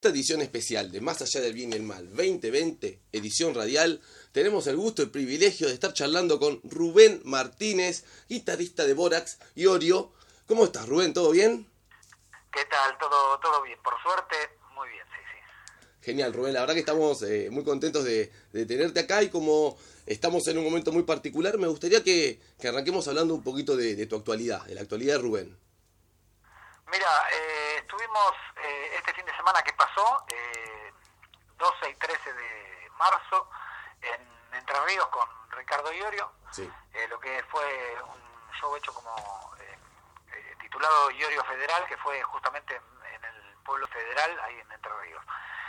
esta edición especial de Más Allá del Bien y el Mal 2020, edición radial, tenemos el gusto y el privilegio de estar charlando con Rubén Martínez, guitarrista de Borax y Orio. ¿Cómo estás, Rubén? ¿Todo bien? ¿Qué tal? Todo bien, por suerte, muy bien, sí. Genial, Rubén. La verdad que estamos muy contentos de tenerte acá y como estamos en un momento muy particular, me gustaría que arranquemos hablando un poquito de tu actualidad, de la actualidad de Rubén. Mira, estuvimos este fin de semana que pasó, 12 y 13 de marzo, en Entre Ríos con Ricardo Iorio, Sí. lo que fue un show hecho como titulado Iorio Federal, que fue justamente en el pueblo federal, ahí en Entre Ríos.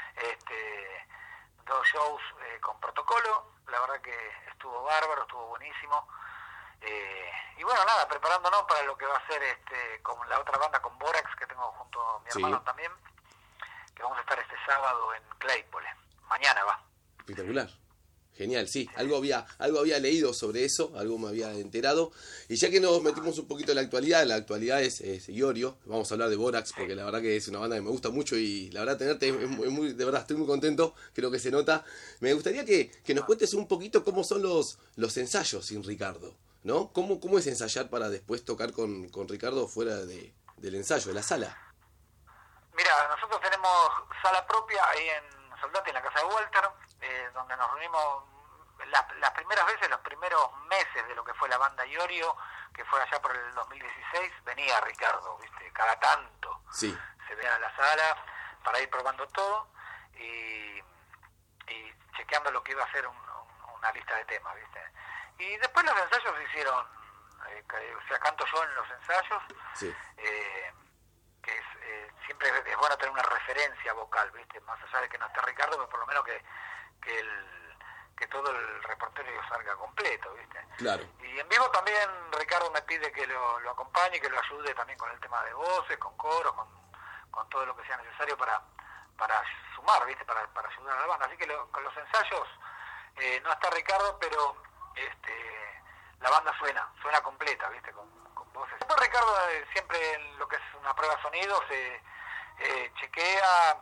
2 shows con protocolo, la verdad que estuvo bárbaro, estuvo buenísimo. Y bueno, nada, preparándonos para lo que va a ser con la otra banda, con Borax, que tengo junto a mi hermano también, que vamos a estar este sábado en Claypole. Mañana va. Espectacular. Genial, sí. Algo había leído sobre eso, algo me había enterado. Y ya que nos metimos un poquito en la actualidad es Iorio. Vamos a hablar de Borax, porque la verdad que es una banda que me gusta mucho y la verdad tenerte de verdad estoy muy contento, creo que se nota. Me gustaría que nos cuentes un poquito cómo son los ensayos sin Ricardo, ¿no? ¿Cómo es ensayar para después tocar con Ricardo fuera del ensayo, de la sala? Mira, nosotros tenemos sala propia ahí en Soldati, en la casa de Walter, donde nos reunimos las primeras veces, los primeros meses de lo que fue la banda Iorio, que fue allá por el 2016, venía Ricardo, ¿viste? Cada tanto Sí. se venía a la sala para ir probando todo y chequeando lo que iba a ser una lista de temas, ¿viste? Y después los ensayos se hicieron, o sea, canto yo en los ensayos, Sí. que siempre es bueno tener una referencia vocal, ¿viste? Más allá de que no esté Ricardo, pero por lo menos que todo el repertorio salga completo, ¿viste? Claro. Y en vivo también Ricardo me pide que lo acompañe, que lo ayude también con el tema de voces, con coros, con todo lo que sea necesario para sumar, ¿viste? Para ayudar a la banda. Así que con los ensayos no está Ricardo, pero la banda suena completa, ¿viste? Con voces. Después Ricardo siempre en lo que es una prueba de sonido se chequea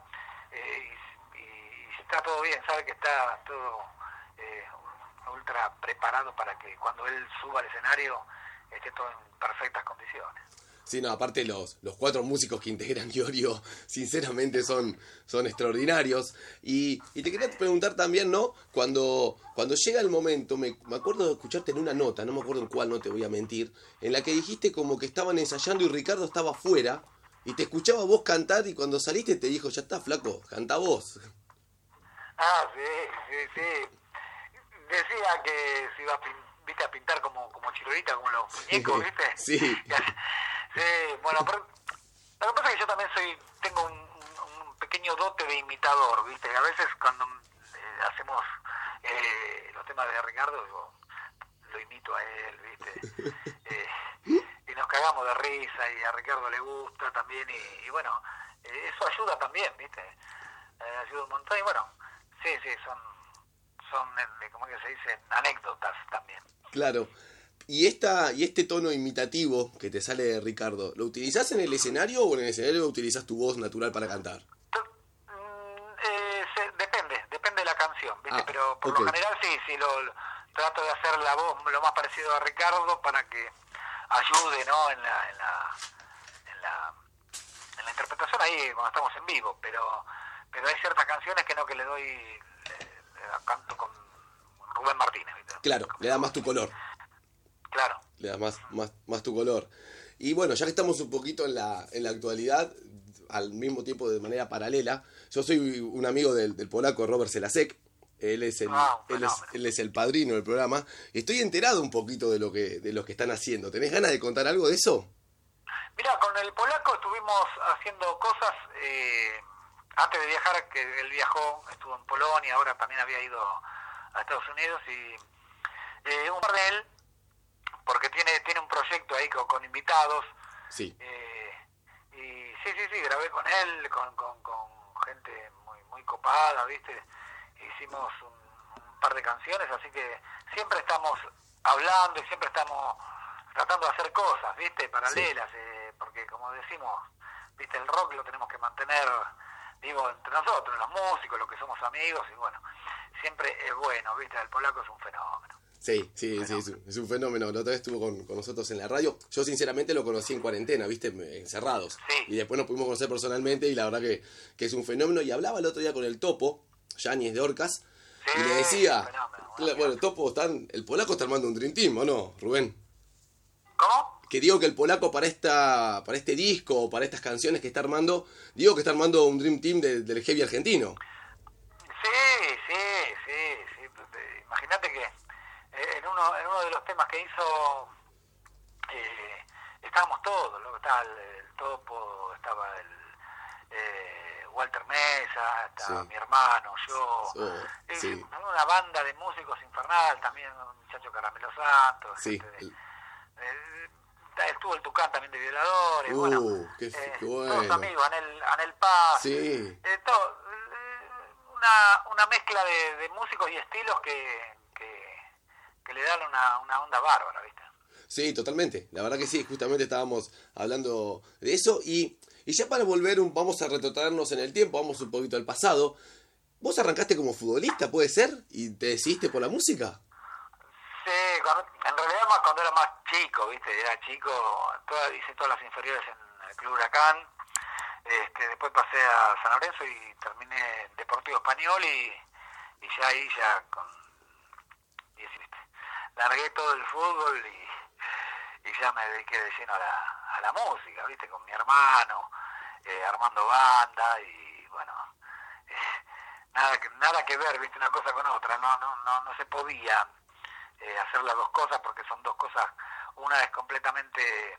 y si está todo bien, sabe que está todo ultra preparado para que cuando él suba al escenario esté todo en perfectas condiciones. Sí, no, aparte los 4 músicos que integran Iorio, sinceramente son extraordinarios. Y te quería preguntar también, ¿no? Cuando llega el momento, me acuerdo de escucharte en una nota, no me acuerdo en cuál, no te voy a mentir, en la que dijiste como que estaban ensayando y Ricardo estaba afuera, y te escuchaba vos cantar, y cuando saliste te dijo, ya está, flaco, cantá vos. Ah, sí. Decía que se iba a pintar como chirolita, como los muñecos, ¿viste? Sí. Sí, bueno, pero lo que pasa es que yo también tengo un pequeño dote de imitador, ¿viste? A veces cuando hacemos los temas de Ricardo, yo lo imito a él, ¿viste? Y nos cagamos de risa y a Ricardo le gusta también y bueno, eso ayuda también, ¿viste? Ayuda un montón y bueno, sí, son ¿cómo que se dice? Anécdotas también. Claro. Y este tono imitativo que te sale de Ricardo, ¿lo utilizás en el escenario o en el escenario utilizás tu voz natural para cantar? Depende de la canción, ¿viste? Pero por lo general sí, lo trato de hacer la voz lo más parecido a Ricardo para que ayude, ¿no? En la interpretación ahí cuando estamos en vivo, pero hay ciertas canciones que no, que le canto con Rubén Martínez, ¿viste? Claro, le da más tu color. Claro. Le da más tu color. Y bueno, ya que estamos un poquito en la actualidad, al mismo tiempo de manera paralela, yo soy un amigo del polaco Robert Selasek. Él es el padrino del programa. Estoy enterado un poquito de lo que están haciendo. ¿Tenés ganas de contar algo de eso? Mira, con el polaco estuvimos haciendo cosas antes de viajar, que él viajó, estuvo en Polonia, ahora también había ido a Estados Unidos y un par de él, porque tiene un proyecto ahí con invitados. Sí. Y sí, grabé con él, con gente muy copada, ¿viste? Hicimos un par de canciones, así que siempre estamos hablando y siempre estamos tratando de hacer cosas, ¿viste? Paralelas, sí. Porque como decimos, ¿viste? El rock lo tenemos que mantener digo, entre nosotros, los músicos, los que somos amigos, y bueno, siempre es bueno, ¿viste? El polaco es un fenómeno. Sí, es un fenómeno. La otra vez estuvo con nosotros en la radio. Yo sinceramente lo conocí en cuarentena, viste, encerrados. Sí. Y después nos pudimos conocer personalmente y la verdad que es un fenómeno. Y hablaba el otro día con el Topo, Yanis de Orcas, Sí, y le decía, fenómeno, bueno, el Topo, el polaco está armando un Dream Team, ¿o no, Rubén? ¿Cómo? Que digo que el polaco para este disco o para estas canciones que está armando, digo que está armando un Dream Team del heavy argentino. Sí. Imagínate que en uno de los temas que hizo estábamos todos, ¿no? Estaba el Topo, estaba el Walter Mesa, estaba Sí. mi hermano, yo, Sí. una banda de músicos infernal, también un muchacho Caramelo Santos, Sí. estuvo el Tucán también de Violadores, bueno, Qué todos bueno. amigos, Anel Paz, Sí. una mezcla de músicos y estilos que le dan una onda bárbara, ¿viste? Sí, totalmente. La verdad que sí, justamente estábamos hablando de eso. Y ya para volver, vamos a retrotraernos en el tiempo, vamos un poquito al pasado. ¿Vos arrancaste como futbolista, puede ser? ¿Y te decidiste por la música? Sí, en realidad más cuando era más chico, ¿viste? Era chico, hice todas las inferiores en el Club Huracán. Después pasé a San Lorenzo y terminé en Deportivo Español y ya ahí con 17 largué todo el fútbol y ya me dediqué de lleno a la música, ¿viste? Con mi hermano, armando banda y bueno, nada que ver, ¿viste? Una cosa con otra, no se podía hacer las dos cosas porque son dos cosas, una es completamente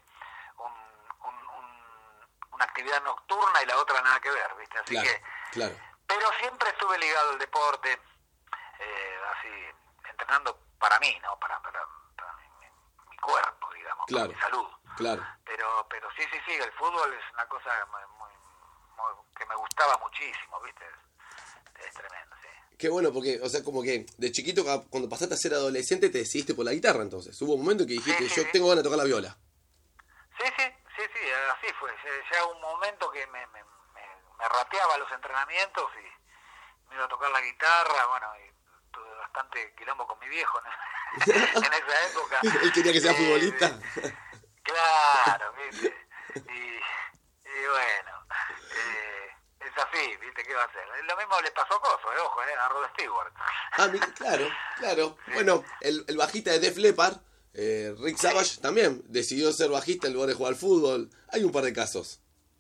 una actividad nocturna y la otra nada que ver, ¿viste? Así claro. Pero siempre estuve ligado al deporte, así, entrenando para mí, ¿no? Para mi cuerpo, digamos, Claro, para mi salud. Claro. Pero sí, el fútbol es una cosa muy, que me gustaba muchísimo, ¿viste? Es tremendo, sí. Qué bueno, porque, o sea, como que de chiquito, cuando pasaste a ser adolescente, te decidiste por la guitarra, entonces. Hubo un momento que dijiste, yo tengo ganas de tocar la viola. Sí, así fue. Ya un momento que me rateaba los entrenamientos y me iba a tocar la guitarra, bueno, y tuve bastante quilombo con mi viejo, ¿no? En esa época. Él quería que sea futbolista. Claro, ¿viste? Y bueno, es así, ¿viste? ¿Qué va a hacer? Lo mismo le pasó a Coso, ojo, a Rod Stewart. Claro. Sí. Bueno, el bajista de Def Leppard, Rick Savage, también decidió ser bajista en lugar de jugar al fútbol. Hay un par de casos.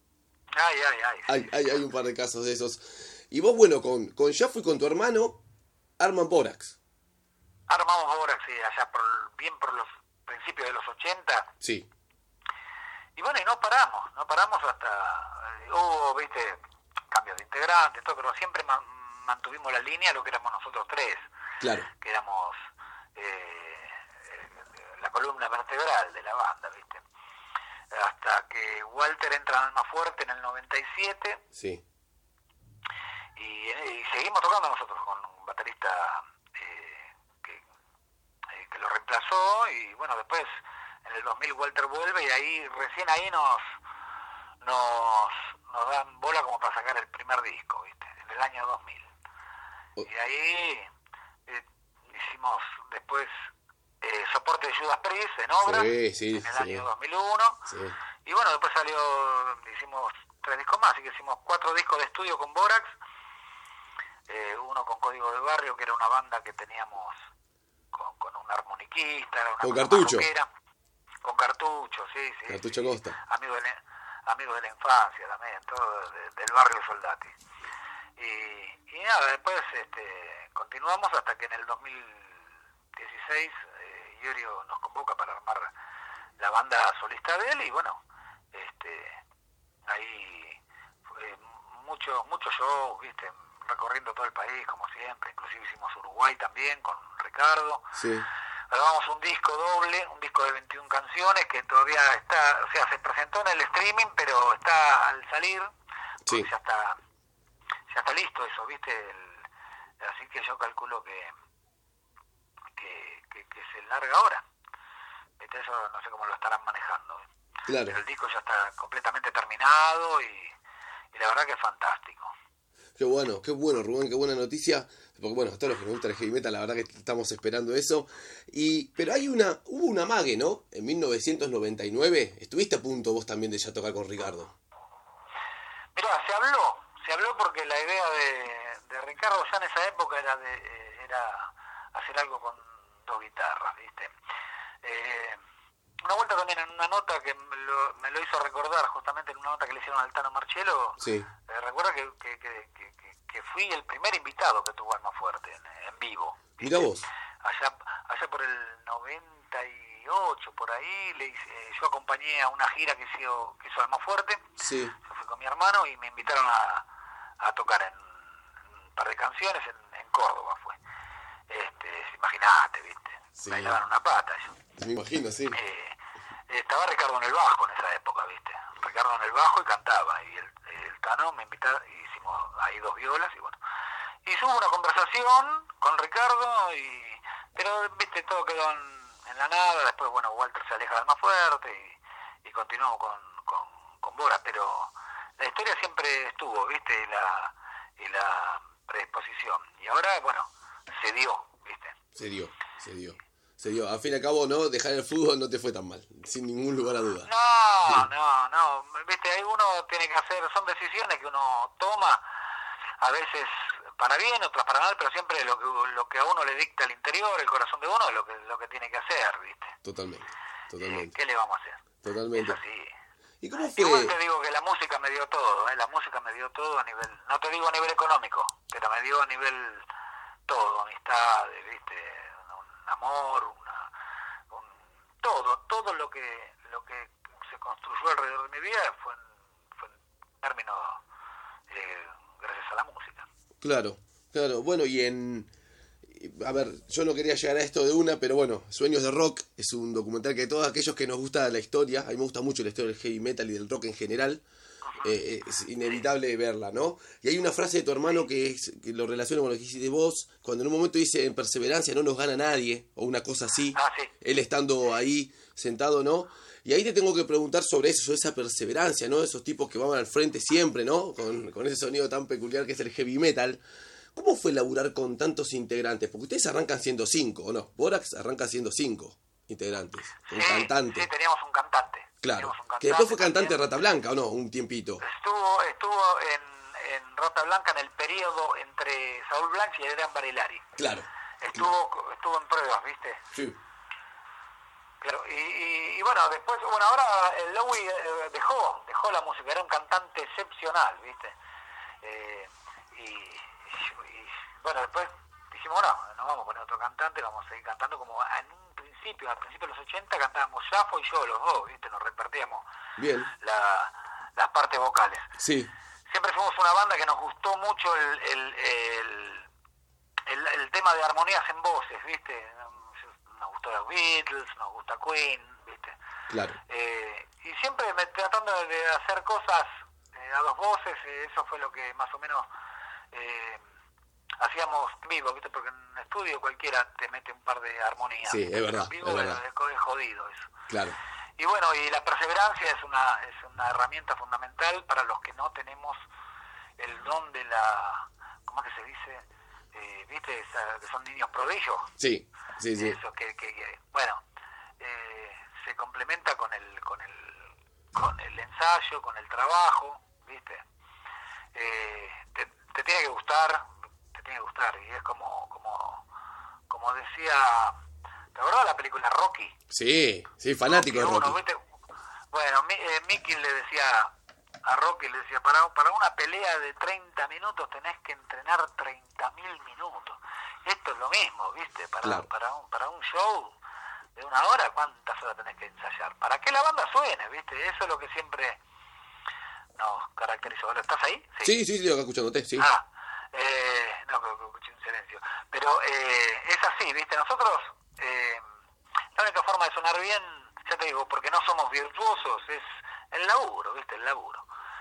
Hay un par de casos de esos. Y vos, bueno, con Jafo y con tu hermano, arman Borax. Armamos Borax, sí, allá por los principios de los 80. Sí. Y bueno, y no paramos hasta, hubo, viste, cambios de integrantes, todo, pero siempre mantuvimos la línea, lo que éramos nosotros tres. Claro. Que éramos la columna vertebral de la banda, viste. Hasta que Walter entra en Almafuerte en el 97. Sí. Y seguimos tocando nosotros con un baterista que lo reemplazó, y bueno, después en el 2000 Walter vuelve y recién ahí nos dan bola como para sacar el primer disco, ¿viste? En el año 2000. Y ahí hicimos después soporte de Judas Priest en Obras, en el año 2001. Sí. Y bueno, después hicimos 3 discos más, así que hicimos 4 discos de estudio con Borax. Uno con Código de Barrio, que era una banda que teníamos con un armoniquista, era una con Cartucho. Con Cartucho, sí. Cartucho Costa. Amigo de la infancia también, todo del barrio Soldati. Y nada, después continuamos hasta que en el 2016 Iorio nos convoca para armar la banda solista de él, y bueno, ahí mucho show, viste, recorriendo todo el país como siempre, inclusive hicimos Uruguay también con Ricardo. Sí. Grabamos un disco doble, un disco de 21 canciones que todavía está, o sea, se presentó en el streaming, pero está al salir, sí. Ya está listo eso, ¿viste? Así que yo calculo que se larga ahora. ¿Viste? Eso no sé cómo lo estarán manejando. Claro. Pero el disco ya está completamente terminado y la verdad que es fantástico. Qué bueno, Rubén, qué buena noticia. Porque bueno, a todos los que nos gusta el heavy metal, la verdad que estamos esperando eso. Pero hubo una amague, ¿no? En 1999, estuviste a punto vos también de ya tocar con Ricardo. Mirá, se habló porque la idea de Ricardo ya en esa época era hacer algo con 2 guitarras, ¿viste? Una vuelta también en una nota que me lo hizo recordar, justamente en una nota que le hicieron al Tano Marchielo. Sí. Recuerda que fui el primer invitado que tuvo Almafuerte en vivo. Mirá vos. Allá por el 98, por ahí, yo acompañé a una gira que hizo Almafuerte. Sí. Yo fui con mi hermano y me invitaron a tocar en un par de canciones en Córdoba fue. Imagínate, ¿viste? Sí. Bailaban una pata yo. Me imagino, sí. Estaba Ricardo en el bajo en esa época, ¿viste? Ricardo en el bajo y cantaba, y el Tano me invitó, hicimos ahí 2 violas y bueno. Y hubo una conversación con Ricardo, pero, ¿viste? Todo quedó en la nada. Después, bueno, Walter se aleja de Almafuerte y continuó con Bora, pero la historia siempre estuvo, ¿viste? Y la predisposición. Y ahora, bueno, se dio, ¿viste? Se dio. Al fin y al cabo, ¿no? Dejar el fútbol no te fue tan mal, sin ningún lugar a duda. No, viste, ahí uno tiene que hacer, son decisiones que uno toma, a veces para bien, otras para mal, pero siempre lo que a uno le dicta el interior, el corazón de uno, es lo que tiene que hacer, ¿viste? Totalmente. ¿Qué le vamos a hacer? Totalmente. Es así. ¿Y cómo fue? Igual te digo que la música me dio todo, la música me dio todo a nivel, no te digo a nivel económico, pero me dio a nivel todo, amistades, ¿viste? Un amor, todo lo que se construyó alrededor de mi vida fue en términos gracias a la música. Claro. Bueno, a ver, yo no quería llegar a esto de una, pero bueno, Sueños de Rock es un documental que todos aquellos que nos gusta la historia, a mí me gusta mucho la historia del heavy metal y del rock en general, es inevitable verla, ¿no? Y hay una frase de tu hermano que lo relaciona con lo que hiciste vos, cuando en un momento dice, en perseverancia no nos gana nadie, o una cosa así, Sí. Él estando ahí sentado, ¿no? Y ahí te tengo que preguntar sobre eso, sobre esa perseverancia, ¿no? Esos tipos que van al frente siempre, ¿no? Con ese sonido tan peculiar que es el heavy metal. ¿Cómo fue laburar con tantos integrantes? Porque ustedes arrancan siendo 5, ¿o no? Borax arranca siendo 5 integrantes, con cantante. Sí, teníamos un cantante. Claro, que después fue cantante de Rata Blanca, ¿o no? Un tiempito. Estuvo en Rata Blanca en el periodo entre Saúl Blanch y Adrián Barilari. Claro. Estuvo en pruebas, ¿viste? Sí. Claro, y bueno, después, ahora el Lowy dejó la música, era un cantante excepcional, ¿viste? Y bueno, después dijimos, no vamos a poner otro cantante, vamos a seguir cantando como al principio de los 80 cantábamos Safo y yo, los dos, ¿viste? Nos repartíamos Bien. las partes vocales. Sí. Siempre fuimos una banda que nos gustó mucho el tema de armonías en voces, ¿viste? Nos gustó los Beatles, nos gusta Queen, ¿viste? Claro. Y siempre tratando de hacer cosas a 2 voces, eso fue lo que más o menos hacíamos vivo, ¿viste? Porque en estudio cualquiera te mete un par de armonías. Sí, es verdad. Vivo es verdad. Es jodido eso. Claro. Y bueno, y la perseverancia es una herramienta fundamental para los que no tenemos el don de ¿cómo es que se dice? ¿Viste? Que son niños prodigios. Sí. Eso bueno, se complementa con el ensayo, con el trabajo, ¿viste? Te tiene que gustar, y es como decía, ¿te acordás de la película Rocky? Sí, fanático de Rocky. ¿Viste? Bueno, Mickey le decía a Rocky, para una pelea de 30 minutos tenés que entrenar 30.000 minutos. Esto es lo mismo, ¿viste? Para un show de 1 hora, ¿cuántas horas tenés que ensayar? Para que la banda suene, ¿viste? Eso es lo que siempre nos caracterizó. ¿Estás ahí? Sí, lo que escuchándote, sí. No, que escuché un silencio. Pero es así, ¿viste? Nosotros, la única forma de sonar bien, ya te digo, porque no somos virtuosos, es el laburo, ¿viste? El laburo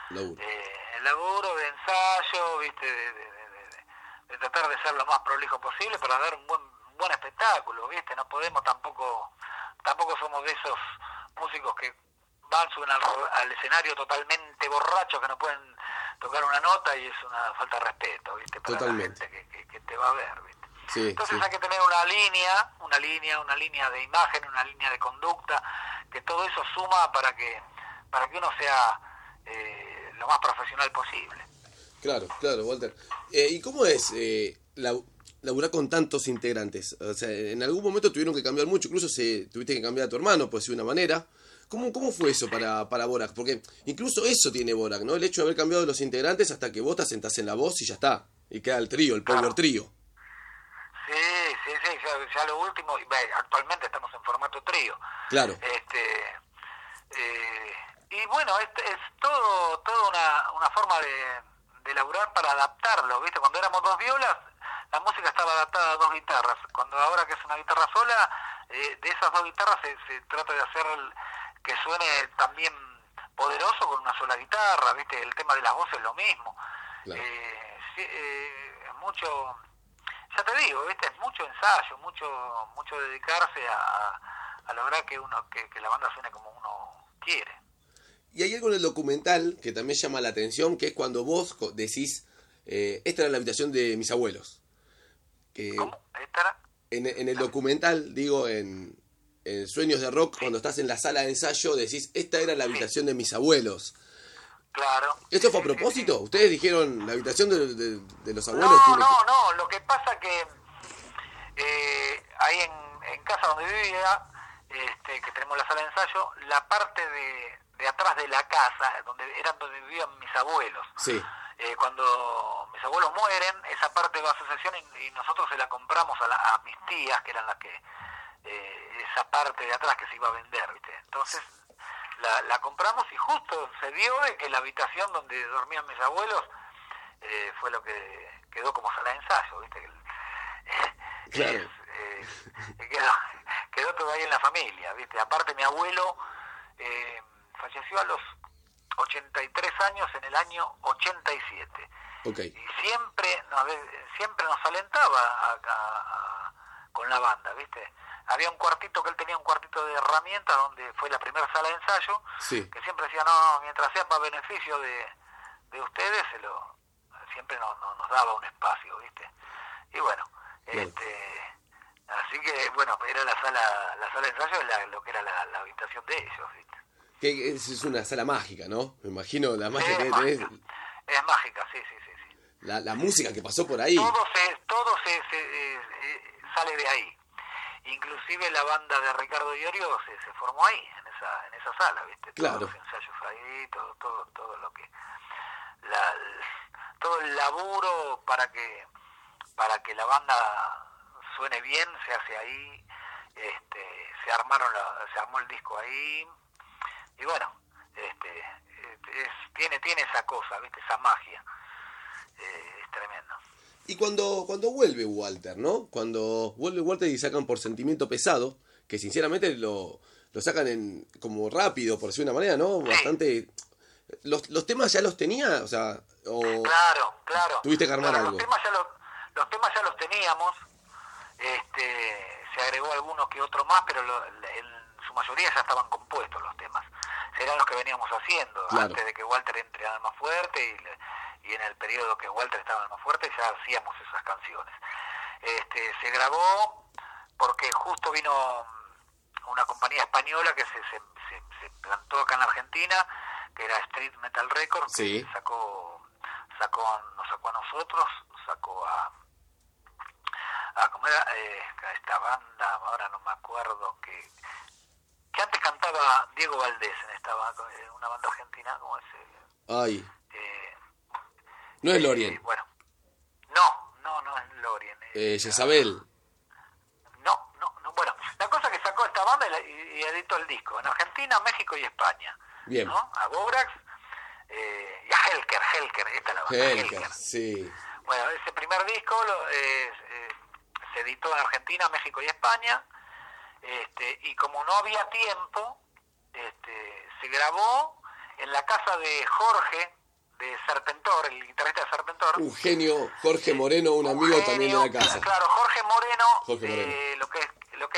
de ensayo, ¿viste? De tratar de ser lo más prolijo posible para dar un buen espectáculo, ¿viste? No podemos tampoco somos de esos músicos que suben al escenario totalmente borrachos, que no pueden tocar una nota y es una falta de respeto, ¿viste? Para Totalmente. la gente que te va a ver, ¿viste? Sí, Entonces sí. hay que tener una línea de imagen, una línea de conducta, que todo eso suma para que uno sea lo más profesional posible. Claro, claro, Walter. ¿Y cómo es laburar con tantos integrantes? O sea, en algún momento tuvieron que cambiar mucho, incluso tuviste que cambiar a tu hermano, por decir una manera. ¿Cómo fue eso para Borax? Porque incluso eso tiene Borax, ¿no? El hecho de haber cambiado los integrantes hasta que vos te sentás en la voz y ya está. Y queda el trío, el power trío. Sí, ya lo último, actualmente estamos en formato trío. Claro. Y bueno, es todo una forma de elaborar para adaptarlo, ¿viste? Cuando éramos 2 violas, la música estaba adaptada a 2 guitarras. Cuando ahora que es una guitarra sola, de esas 2 guitarras se trata de hacer que suene también poderoso con una sola guitarra, ¿viste? El tema de las voces es lo mismo. Claro. Es mucho, ya te digo, ¿viste? Es mucho ensayo, mucho dedicarse a lograr que la banda suene como uno quiere. Y hay algo en el documental que también llama la atención, que es cuando vos decís, esta era la habitación de mis abuelos. ¿Cómo? ¿Esta era? En el documental, digo, en Sueños de Rock, cuando estás en la sala de ensayo, decís, esta era la habitación de mis abuelos. Claro. ¿Esto fue a propósito? ¿Ustedes dijeron la habitación de los abuelos? No, lo que pasa que ahí en casa donde vivía, que tenemos la sala de ensayo, la parte de atrás de la casa, donde vivían mis abuelos. Sí. Cuando mis abuelos mueren, esa parte va a asociación y nosotros se la compramos a mis tías, que eran las que esa parte de atrás que se iba a vender, ¿viste? Entonces la compramos y justo se dio de que la habitación donde dormían mis abuelos fue lo que quedó como sala de ensayo, ¿viste? Claro. Quedó todo ahí en la familia, ¿viste? Aparte mi abuelo falleció a los 83 años en el año 87. Okay. Y siempre nos alentaba con la banda, ¿viste? Había un cuartito, que él tenía un cuartito de herramientas donde fue la primera sala de ensayo, sí. Que siempre decía, no, mientras sea para beneficio de ustedes, siempre nos daba un espacio, ¿viste? Y bueno, claro. Así que, bueno, era la sala de ensayo, lo que era la habitación de ellos, ¿viste? Que es una sala mágica, ¿no? Me imagino la magia que mágica. tenés. Es mágica, sí. La música que pasó por ahí. Todo sale de ahí. Inclusive la banda de Ricardo Iorio se formó ahí, en esa sala, ¿viste? Claro. Todos los ensayos ahí, todo lo que... todo el laburo para que la banda suene bien se hace ahí. Se armó el disco ahí. Y bueno, tiene esa cosa, ¿viste? Esa magia. Es tremendo. Y cuando vuelve Walter, ¿no? Cuando vuelve Walter y sacan Por Sentimiento Pesado, que sinceramente lo sacan como rápido, por decir una manera, ¿no? Sí. Bastante... ¿Los temas ya los tenía? O sea, Claro. ¿Tuviste que armar algo? Los temas ya los teníamos. Se agregó alguno que otro más, pero en su mayoría ya estaban compuestos los temas. Serán los que veníamos haciendo, claro. Antes de que Walter entre al más fuerte y en el periodo que Walter estaba en más fuerte ya hacíamos esas canciones. Se grabó porque justo vino una compañía española que se plantó acá en la Argentina, que era Street Metal Records, sí. Que nos sacó a nosotros, sacó a ¿cómo era? Esta banda, ahora no me acuerdo, que antes cantaba Diego Valdés en esta banda, una banda argentina, como ese. Ay. No es Lorien. Bueno, no es Lorien. Jezabel. No. Bueno, la cosa que sacó esta banda y editó el disco en Argentina, México y España. Bien. ¿No? A Borax y a Helker, esta es la banda. Helker, sí. Bueno, ese primer disco se editó en Argentina, México y España, y como no había tiempo, se grabó en la casa de Jorge, de Serpentor, el guitarrista de Serpentor. Un genio, Jorge Moreno, un amigo también de la casa. Claro, Jorge Moreno. Jorge Moreno. Lo que es Quirquín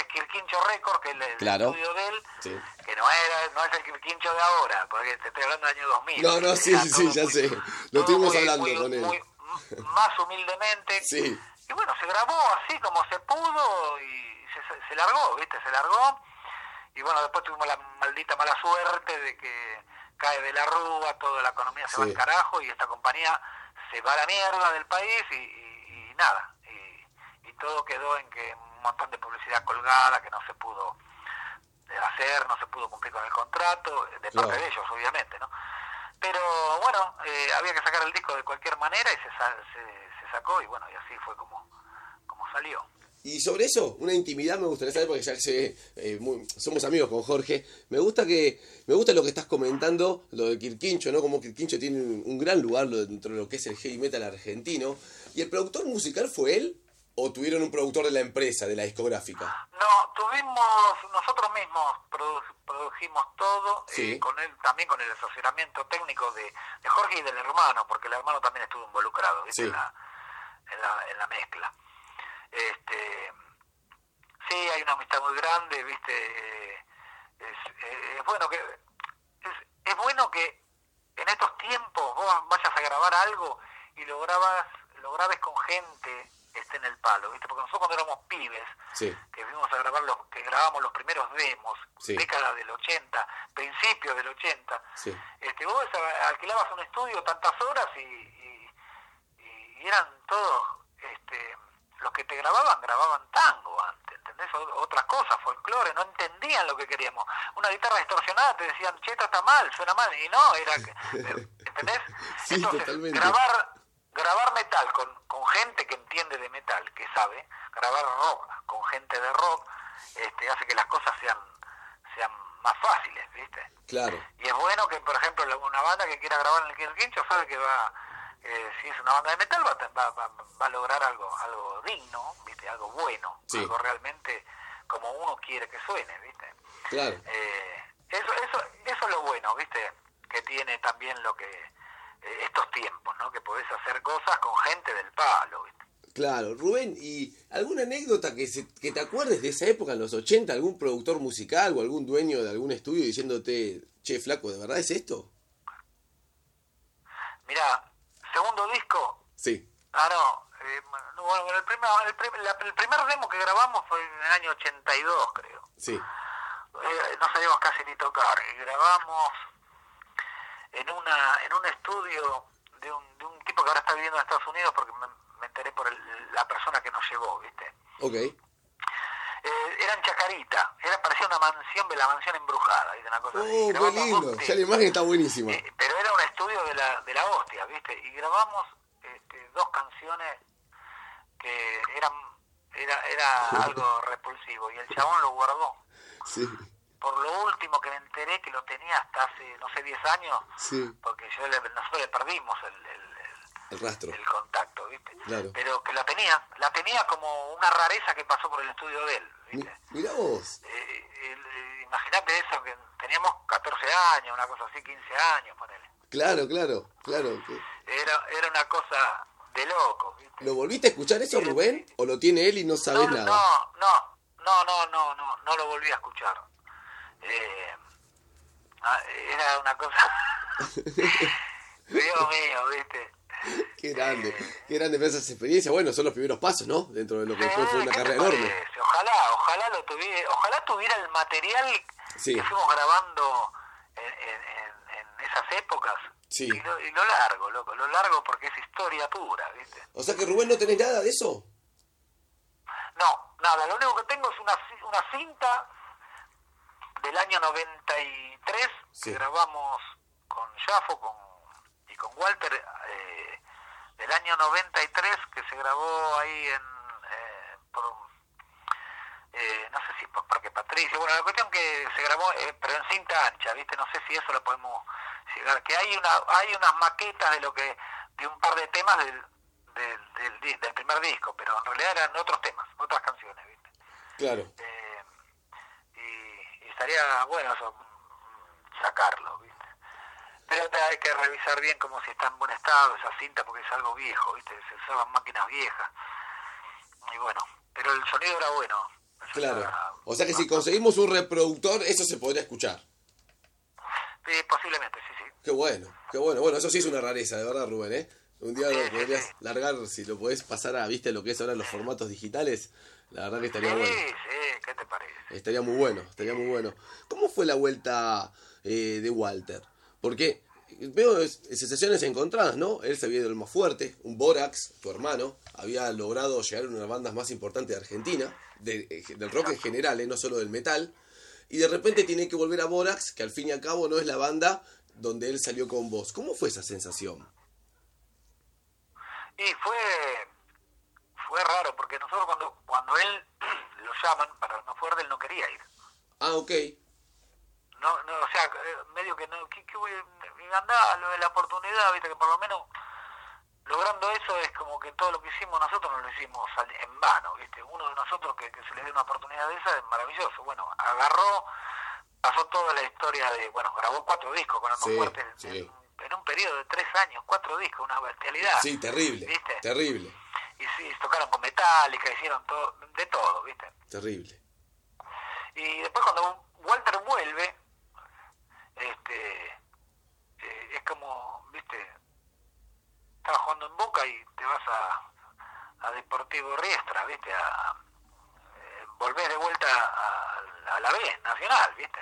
Quirquincho Record, que es el Claro. estudio de él, Sí. que no es el Quirquincho de ahora, porque te estoy hablando del año 2000. No, sí, Era sí, ya muy, sé. Lo todo estuvimos muy, hablando muy, con él. más humildemente. Sí, Y bueno, se grabó así como se pudo y se largó, ¿viste? Se largó. Y bueno, después tuvimos la maldita mala suerte de que cae de la rúa, toda la economía se va al carajo y esta compañía se va a la mierda del país y nada. Y todo quedó en que un montón de publicidad colgada que no se pudo hacer, no se pudo cumplir con el contrato, de parte de ellos, obviamente, ¿no? Pero bueno, había que sacar el disco de cualquier manera y se sacó y bueno, y así fue como salió. y sobre eso, una intimidad me gustaría saber, porque ya sé, somos amigos con Jorge. Me gusta lo que estás comentando, lo de Quirquincho, ¿no? Como Quirquincho tiene un gran lugar dentro de lo que es el heavy metal argentino. ¿Y el productor musical fue él? ¿O tuvieron un productor de la empresa, de la discográfica? No, nosotros mismos produjimos todo, Sí. con él, también con el asesoramiento técnico de Jorge y del hermano, porque el hermano también estuvo involucrado, ¿viste? Sí. En la mezcla. Sí, hay una amistad muy grande, ¿viste? Es bueno es bueno que en estos tiempos vos vayas a grabar algo y lo grabes con gente que esté en el palo, ¿viste? Porque nosotros cuando éramos pibes, que fuimos a grabar que grabamos los primeros demos, década del 80, principios del 80, vos alquilabas un estudio tantas horas y eran todos, los que te grababan tango antes, ¿entendés? Otras cosas, folclore, no entendían lo que queríamos. Una guitarra distorsionada te decían, che, está mal, suena mal, y no, ¿entendés? Sí, entonces, totalmente. grabar metal con gente que entiende de metal, que sabe, grabar rock con gente de rock, hace que las cosas sean más fáciles, ¿viste? Claro. Y es bueno que, por ejemplo, una banda que quiera grabar en el Quirquincho sabe que si es una banda de metal va a lograr algo digno, ¿viste? Algo bueno, algo realmente como uno quiere que suene, ¿viste? Claro. Eso es lo bueno, ¿viste? Que tiene también lo que estos tiempos, ¿no? Que podés hacer cosas con gente del palo, ¿viste? Claro. Rubén, ¿y alguna anécdota que te acuerdes de esa época, en los 80, algún productor musical o algún dueño de algún estudio diciéndote, che, flaco, ¿de verdad es esto? Mirá, segundo disco. Sí. Bueno, el primer demo que grabamos fue en el año 82, creo. Sí. No sabíamos casi ni tocar. Y grabamos en un estudio de un tipo que ahora está viviendo en Estados Unidos, porque me enteré por la persona que nos llevó, ¿viste? Ok. Era en Chacarita, parecía una mansión, de la mansión embrujada, ¿viste? Una cosa así. Qué lindo, ya la imagen está buenísima. Pero era un estudio de la hostia, ¿viste? Y grabamos dos canciones que era algo repulsivo, y el chabón lo guardó. Sí. Por lo último que me enteré que lo tenía hasta hace, no sé, 10 años, porque nosotros le perdimos el rastro, el contacto, ¿viste? Claro. Pero que la tenía como una rareza que pasó por el estudio de él, ¿viste? Mirá vos. Imagínate eso, que teníamos 14 años, una cosa así, 15 años, ponele. Claro. Era una cosa de loco, ¿viste? ¿Lo volviste a escuchar eso, Rubén? ¿O lo tiene él y no sabes nada? No lo volví a escuchar. Era una cosa... Dios mío, ¿viste? Qué grande ver esas experiencias. Bueno, son los primeros pasos, ¿no? Dentro de lo que después fue una carrera enorme. Ojalá tuviera el material que fuimos grabando en esas épocas. Sí. Y lo largo, loco, lo largo porque es historia pura, ¿viste? O sea que, Rubén, ¿no tenés nada de eso? No, nada, lo único que tengo es una cinta del año 93 que grabamos con Jafo y con Walter, del año 93, que se grabó ahí no sé si por Parque Patricio. Bueno, la cuestión que se grabó, pero en cinta ancha, ¿viste? No sé si eso lo podemos llegar. Que hay unas maquetas de un par de temas del primer disco, pero en realidad eran otros temas, otras canciones, ¿viste? Claro. Y estaría bueno eso, sacarlo, ¿viste? Pero hay que revisar bien como si está en buen estado esa cinta, porque es algo viejo, ¿viste? Se usaban máquinas viejas. Y bueno, pero el sonido era bueno. Claro. O sea que si conseguimos un reproductor, eso se podría escuchar. Posiblemente, sí. Qué bueno, qué bueno. Bueno, eso sí es una rareza, de verdad, Rubén, ¿eh? Un día lo podrías largar, si lo podés pasar a, viste, lo que es ahora los formatos digitales, la verdad que estaría bueno. Sí, ¿qué te parece? Estaría muy bueno, estaría muy bueno. ¿Cómo fue la vuelta de Walter? Porque veo sensaciones encontradas, ¿no? Él se había ido el más fuerte, un Borax, tu hermano, había logrado llegar a una de las bandas más importantes de Argentina, del rock en general, no solo del metal, y de repente tiene que volver a Borax, que al fin y al cabo no es la banda donde él salió con vos. ¿Cómo fue esa sensación? Y fue raro, porque nosotros cuando él lo llaman para el más fuerte, él no quería ir. Ah, ok. No, o sea, medio que no, ¿qué voy a andar? Lo de la oportunidad, viste, que por lo menos logrando eso es como que todo lo que hicimos nosotros no lo hicimos en vano, viste. Uno de nosotros que se le dé una oportunidad de esa es maravilloso. Bueno, pasó toda la historia grabó 4 discos con el más fuerte en un periodo de 3 años, 4 discos, una bestialidad. Sí, terrible, ¿viste? Terrible. Y sí, tocaron con Metallica, hicieron de todo, viste. Terrible. Y después cuando Walter vuelve, es como, viste, estabas jugando en Boca y te vas a Deportivo Riestra, viste, volvés de vuelta a la B Nacional, viste.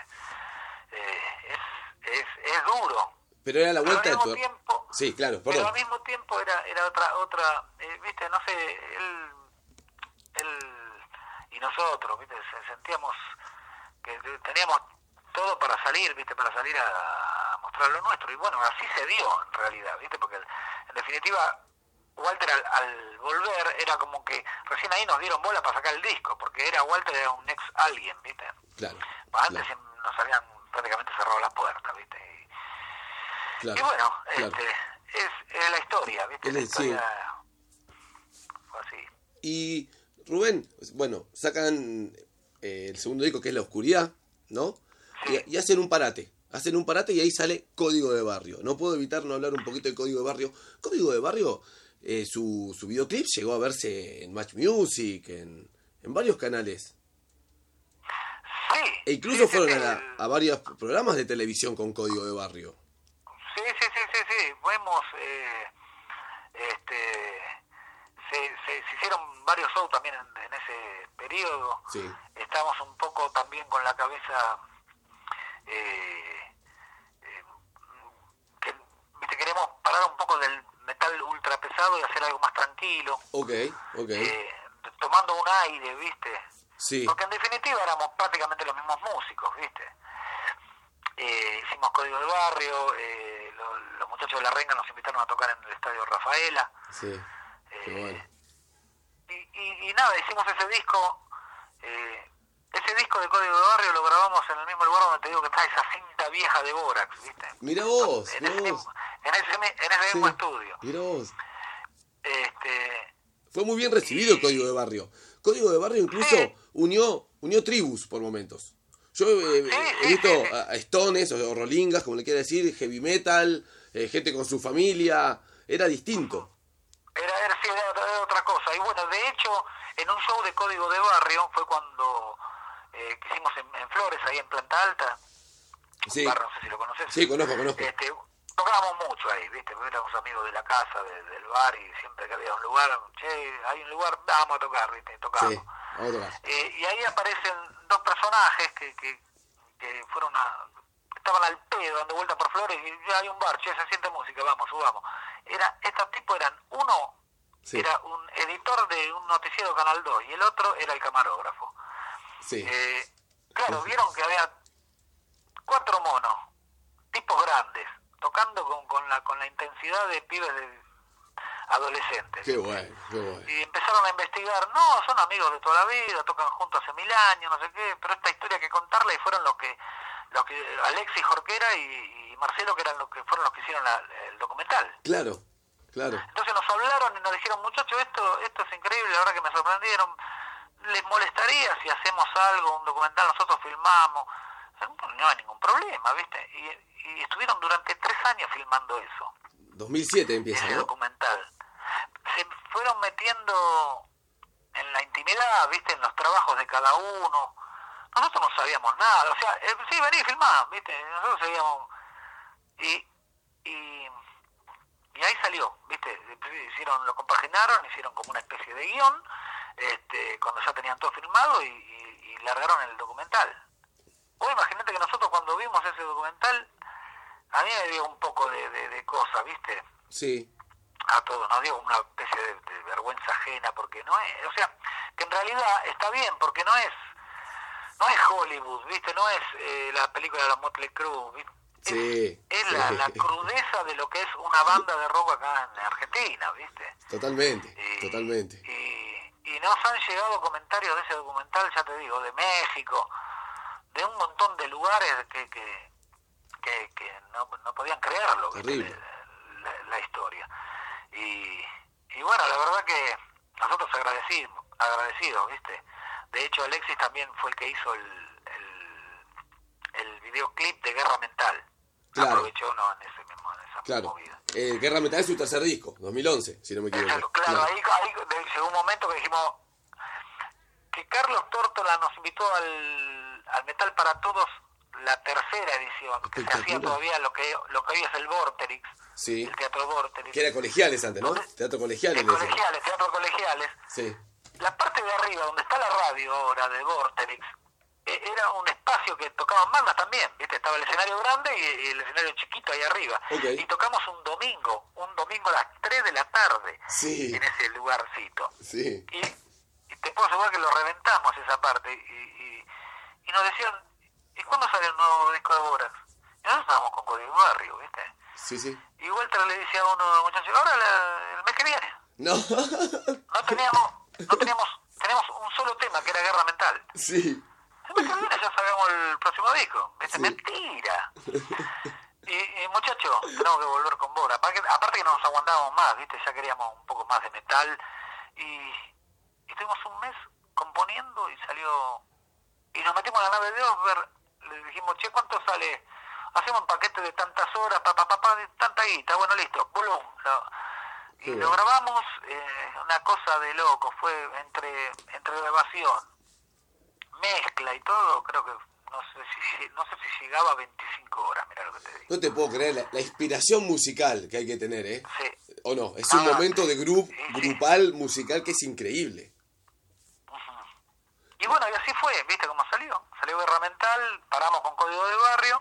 Es duro. Pero era la vuelta de tu... tiempo, sí, claro, perdón. Pero al mismo tiempo era otra viste, no sé, él y nosotros, viste, sentíamos que teníamos todo para salir, viste, para salir a mostrar lo nuestro. Y bueno, así se dio en realidad, viste, porque en definitiva Walter al volver era como que recién ahí nos dieron bola para sacar el disco, porque Walter era un ex alguien, viste. Claro. Antes nos habían prácticamente cerrado las puertas, viste. Y bueno, es la historia, viste, la historia fue así. Y Rubén, bueno, sacan el segundo disco que es La Oscuridad, ¿no? Sí. Y hacen un parate y ahí sale Código de Barrio. No puedo evitar no hablar un poquito de Código de Barrio. Código de Barrio, su videoclip llegó a verse en Match Music, en varios canales. Sí. E incluso fueron a varios programas de televisión con Código de Barrio. Sí. Fuimos, se hicieron varios shows también en ese periodo. Sí. Estamos un poco también con la cabeza que viste, queremos parar un poco del metal ultra pesado y hacer algo más tranquilo. Okay. Tomando un aire, viste. Sí. Porque en definitiva éramos prácticamente los mismos músicos, viste. Hicimos Código de Barrio, los muchachos de La Renga nos invitaron a tocar en el Estadio Rafaela. Sí, qué bueno. Y nada, hicimos ese disco. Ese disco de Código de Barrio lo grabamos en el mismo lugar donde te digo que está esa cinta vieja de Borax, ¿viste? Mirá vos, en ese mismo estudio. Mirá vos. Fue muy bien recibido Código de Barrio. Código de Barrio incluso unió tribus por momentos. Yo he visto a Stones o Rolingas, como le quiera decir, heavy metal, gente con su familia, era distinto. Era otra cosa. Y bueno, de hecho, en un show de Código de Barrio fue cuando que hicimos en Flores, ahí en Planta Alta. Sí. Barrio, no sé si lo conoces. Sí, conozco. Tocábamos mucho ahí, ¿viste? Porque éramos amigos de la casa, del bar, y siempre que había un lugar, hay un lugar, vamos a tocar, ¿viste? Tocamos. Sí, vamos a tocar. Y ahí aparecen 2 personajes que fueron estaban al pedo, dando vuelta por Flores, y ya hay un bar, se siente música, vamos, subamos. Estos tipos eran, uno era un editor de un noticiero Canal 2, y el otro era el camarógrafo. Sí. Claro, vieron que había 4 monos, tipos grandes, tocando con la intensidad de pibes adolescentes. Qué bueno. Y empezaron a investigar, son amigos de toda la vida, tocan juntos hace 1000 años, no sé qué, pero esta historia que contarla, y fueron los que Alexis Jorquera y Marcelo, que fueron los que hicieron el documental. Claro. Entonces nos hablaron y nos dijeron, muchachos, esto es increíble, la verdad que me sorprendieron, ¿les molestaría si hacemos algo, un documental, nosotros filmamos? No hay ningún problema, ¿viste? Y estuvieron durante 3 años filmando eso. 2007 empieza, ese ¿no? documental. Se fueron metiendo en la intimidad, ¿viste? En los trabajos de cada uno. nosotros no sabíamos nada, o sea, sí, vení, filmá, ¿viste? Nosotros sabíamos, y, y, y ahí salió, ¿viste? Lo compaginaron, hicieron como una especie de guión, cuando ya tenían todo filmado y largaron el documental. Vos imagínate que nosotros cuando vimos ese documental, a mí me dio un poco de cosa, ¿viste? Sí. A todos nos dio una especie de vergüenza ajena, porque no es, o sea, que en realidad está bien, porque no es Hollywood, ¿viste? No es la película de la Motley Crue, ¿viste? Sí, es sí. la crudeza de lo que es una banda de rock acá en Argentina, ¿viste? Totalmente, totalmente. Y nos han llegado comentarios de ese documental, ya te digo, de México, de un montón de lugares que no podían creerlo, Terrible. la historia. Y bueno, la verdad que nosotros agradecidos, ¿viste? De hecho, Alexis también fue el que hizo el videoclip de Guerra Mental. Claro. Aprovechó en esa Claro. movida. Guerra Metal es su tercer disco, 2011, si no me equivoco. Claro, ahí llegó un momento que dijimos que Carlos Tórtola nos invitó al Metal para Todos, la tercera edición, que se hacía todavía lo que hoy es el Vorterix, sí. el Teatro Vorterix. Que era colegiales antes, ¿no? Teatro colegiales. Teatro colegiales. Sí. La parte de arriba, donde está la radio ahora de Vorterix, era un espacio que tocaban bandas también, ¿viste? Estaba el escenario grande y el escenario chiquito ahí arriba. Okay. Y tocamos un domingo a las 3 de la tarde, sí. en ese lugarcito. Sí. Y te puedo asegurar que lo reventamos esa parte. Y nos decían, ¿y cuándo sale el nuevo disco de Borax? Y nosotros estábamos con Código Barrio, ¿viste? Sí, sí. Y Walter le decía a uno, muchachos, ahora el mes que viene. No. Teníamos un solo tema, que era Guerra Mental. Sí. El mes que viene ya sabemos el próximo disco. ¿Viste? Sí. Mentira. Y muchachos, tenemos que volver con Bora. Aparte que no nos aguantábamos más, ¿viste? Ya queríamos un poco más de metal. Y estuvimos un mes componiendo y salió. Y nos metimos en la nave de Osber. Le dijimos, che, ¿cuánto sale? Hacemos un paquete de tantas horas, de tanta guita. Bueno, listo, volum. Y lo grabamos, una cosa de loco. Fue entre grabación, mezcla y todo, creo que no sé si llegaba a 25 horas, mirá lo que te digo. No te puedo creer la inspiración musical que hay que tener, ¿eh? Sí. ¿O no? Es un momento de grupal musical que es increíble. Uh-huh. Y bueno, y así fue, ¿viste cómo salió? Salió Guerra Mental, paramos con Código de Barrio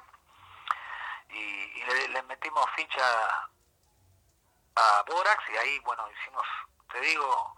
y le metimos ficha a Borax y ahí, bueno, hicimos, te digo,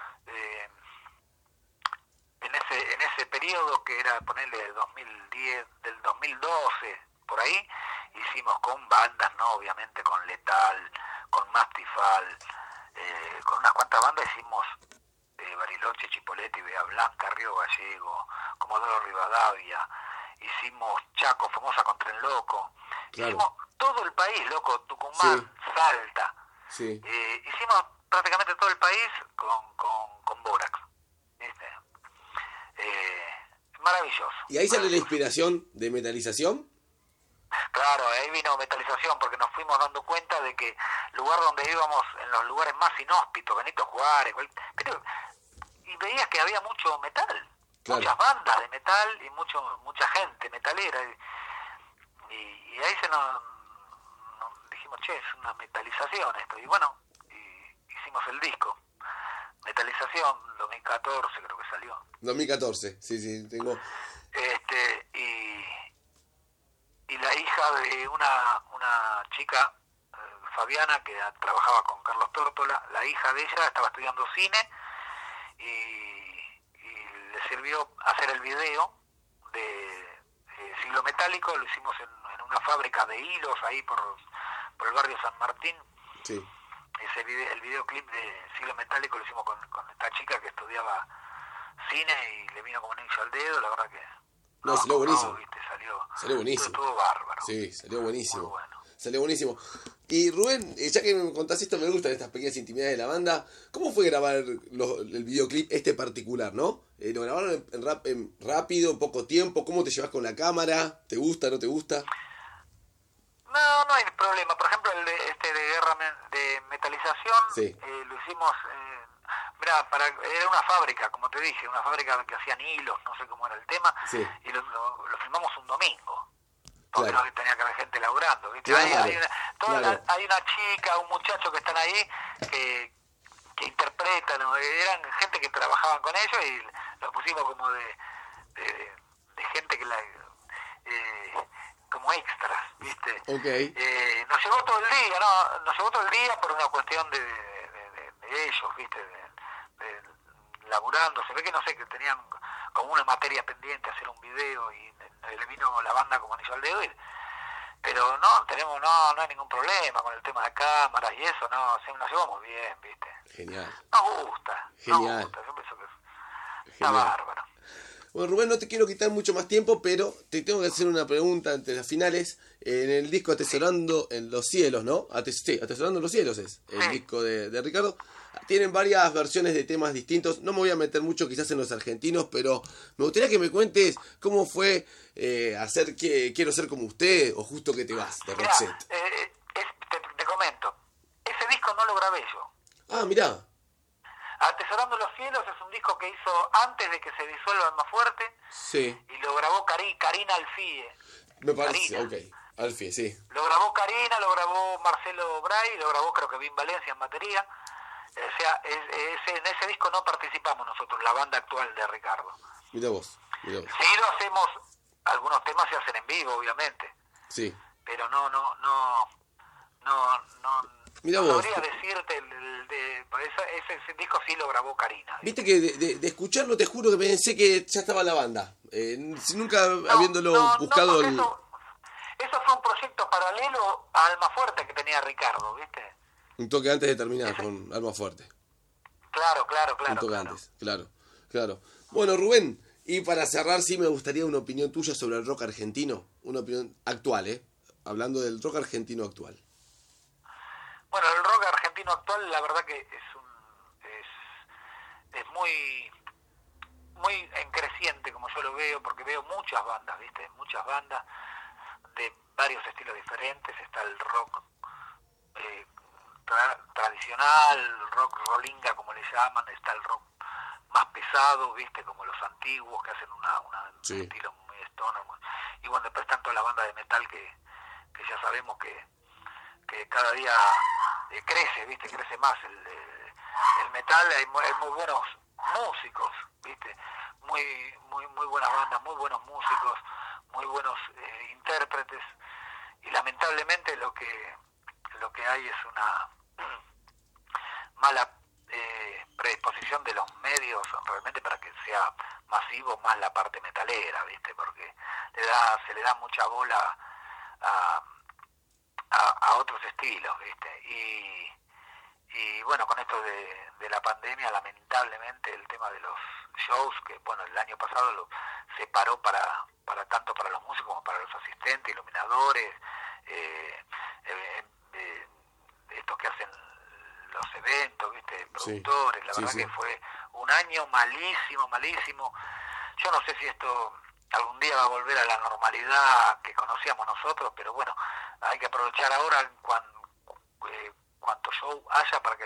en ese periodo que era ponerle del 2010, del 2012, por ahí, hicimos con bandas, ¿no? Obviamente con Letal, con Mastifal, con unas cuantas bandas hicimos Bariloche, Chipoleti, Bea Blanca, Río Gallego, Comodoro Rivadavia, hicimos Chaco, Formosa con Tren Loco, claro. Hicimos todo el país, loco, Tucumán, sí. Salta, sí. Hicimos prácticamente todo el país con Borax, ¿viste? Maravilloso. ¿Y ahí sale la inspiración de Metalización? Claro, ahí vino Metalización, porque nos fuimos dando cuenta de que el lugar donde íbamos, en los lugares más inhóspitos, Benito Juárez, y veías que había mucho metal, claro. Muchas bandas de metal y mucha gente metalera, y ahí nos dijimos, che, es una metalización esto, y bueno, hicimos el disco. Metalización, 2014 creo que salió. 2014, sí, tengo. Y la hija de una chica, Fabiana, que trabajaba con Carlos Tórtola, la hija de ella estaba estudiando cine y le sirvió hacer el video de Siglo Metálico. Lo hicimos en una fábrica de hilos ahí por el barrio San Martín. Sí. El videoclip de Siglo Metálico lo hicimos con esta chica que estudiaba cine y le vino como un anillo al dedo, la verdad que... No, salió buenísimo. ¿viste? Salió buenísimo. Estuvo bárbaro. Sí, salió buenísimo. Muy bueno. Salió buenísimo. Y Rubén, ya que me contás esto, me gustan estas pequeñas intimidades de la banda. ¿Cómo fue grabar el videoclip particular, no? ¿Lo grabaron en rápido, poco tiempo? ¿Cómo te llevas con la cámara? ¿Te gusta, no te gusta? No hay problema. Por ejemplo, el de Guerra de Metalización, sí. Lo hicimos... Mira, era una fábrica, como te dije, una fábrica que hacían hilos, no sé cómo era el tema, sí. y lo filmamos un domingo, porque Claro. no tenía que haber gente laburando, ¿viste? Claro, Hay una chica, un muchacho que están ahí que interpretan, ¿no? Eran gente que trabajaban con ellos y los pusimos como de gente que como extras, ¿viste? Ok. Nos llevó todo el día, ¿no? Nos llevó todo el día por una cuestión de ellos, ¿viste? De laburando. Se ve que, no sé, que tenían como una materia pendiente, hacer un video, y le vino la banda como anillo al dedo. Pero no hay ningún problema con el tema de cámaras y eso, no, nos llevamos bien, ¿viste? Genial. Nos gusta. Genial. Yo pienso que está Genial. bárbaro. Bueno, Rubén, no te quiero quitar mucho más tiempo, pero te tengo que hacer una pregunta antes de las finales. En el disco Atesorando en los Cielos, ¿no? Sí, Atesorando en los Cielos es el disco de Ricardo. Tienen varias versiones de temas distintos. No me voy a meter mucho quizás en los argentinos, pero me gustaría que me cuentes cómo fue hacer Quiero ser como usted o Justo que te vas, de Mirá, Roxette. te comento, ese disco no lo grabé yo. Ah, mirá. Atesorando los Cielos es un disco que hizo antes de que se disuelva Almafuerte, Sí, y lo grabó Karina Alfie. me parece, Karina. ok. Alfie, sí. Lo grabó Karina, lo grabó Marcelo Bray, lo grabó creo que Vin Valencia en batería. O sea, en ese disco no participamos nosotros, la banda actual de Ricardo. Mirá vos. Sí lo hacemos, algunos temas se hacen en vivo, obviamente, Sí. pero no Mirá vos. sabría decirte, ese disco sí lo grabó Karina. Viste que de escucharlo te juro que pensé que ya estaba la banda. Nunca habiéndolo buscado. Porque eso fue un proyecto paralelo a Almafuerte que tenía Ricardo, ¿viste? Un toque antes de terminar con Almafuerte. Claro. Un toque antes, claro. Bueno, Rubén, y para cerrar sí me gustaría una opinión tuya sobre el rock argentino. Una opinión actual, hablando del rock argentino actual. Bueno, el rock argentino actual, la verdad que es muy en creciente, como yo lo veo, porque veo muchas bandas, ¿viste? Muchas bandas de varios estilos diferentes. Está el rock tradicional, el rock rolinga, como le llaman. Está el rock más pesado, ¿viste? Como los antiguos, que hacen un estilo muy stoner. Y bueno, después están toda la banda de metal que ya sabemos que cada día crece, ¿viste? Crece más el metal. Hay muy buenos músicos, ¿viste? Muy buenas bandas, muy buenos músicos, muy buenos intérpretes, y lamentablemente lo que hay es una mala predisposición de los medios realmente para que sea masivo más la parte metalera, ¿viste? Porque se le da mucha bola a otros estilos, ¿viste? Y bueno, con esto de la pandemia, lamentablemente el tema de los shows, que bueno, el año pasado se paró para tanto para los músicos como para los asistentes, iluminadores, estos que hacen los eventos, ¿viste? Productores. La verdad que fue un año malísimo. Yo no sé si esto algún día va a volver a la normalidad que conocíamos nosotros, pero bueno, hay que aprovechar ahora cuanto show haya para que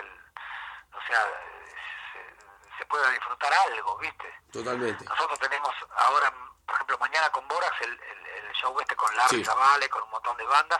se pueda disfrutar algo, ¿viste? Totalmente. Nosotros tenemos ahora, por ejemplo, mañana con Borax el show con Larry Zavale, con un montón de bandas,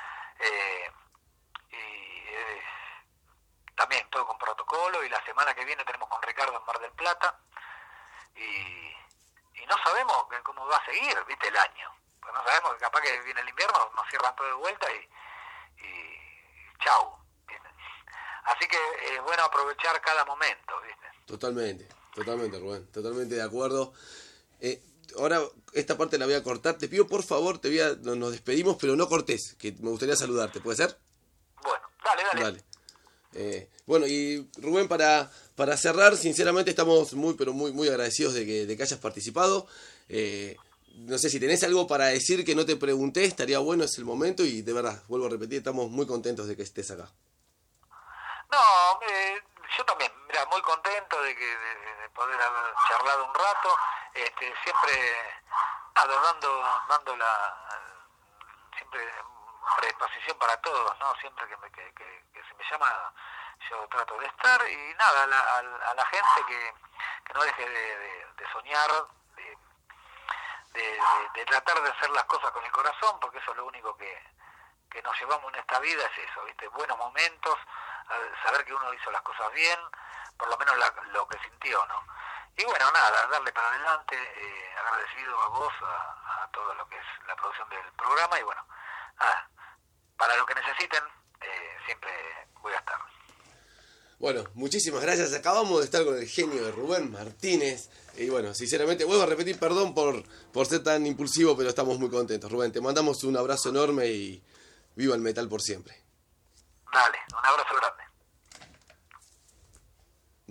también todo con protocolo, y la semana que viene tenemos con Ricardo en Mar del Plata, y no sabemos cómo va a seguir, ¿viste? El año. Pues no sabemos, que capaz que viene el invierno, nos cierran todo de vuelta y chau, ¿viste? Así que es bueno aprovechar cada momento, ¿viste? Totalmente, Rubén, totalmente de acuerdo. Ahora esta parte la voy a cortar. Te pido por favor, nos despedimos, pero no cortes, que me gustaría saludarte, ¿puede ser? Bueno, dale. Bueno, y Rubén, para cerrar, sinceramente estamos muy agradecidos de que hayas participado. No sé si tenés algo para decir que no te pregunté, estaría bueno, es el momento, y de verdad, vuelvo a repetir, estamos muy contentos de que estés acá. No, yo también, mira, muy contento de poder haber charlado un rato, siempre dando siempre predisposición para todos, ¿no? Siempre que se me llama, yo trato de estar, y nada, a la gente que no deje de soñar, de tratar de hacer las cosas con el corazón, porque eso es lo único que nos llevamos en esta vida, es eso, ¿viste? Buenos momentos, saber que uno hizo las cosas bien, por lo menos lo que sintió, ¿no? Y bueno, nada, darle para adelante, agradecido a vos, a todo lo que es la producción del programa, y bueno, nada, para lo que necesiten, siempre voy a estar. Bueno, muchísimas gracias. Acabamos de estar con el genio de Rubén Martínez. Y bueno, sinceramente, vuelvo a repetir, perdón por ser tan impulsivo, pero estamos muy contentos. Rubén, te mandamos un abrazo enorme y viva el metal por siempre. Dale, un abrazo grande.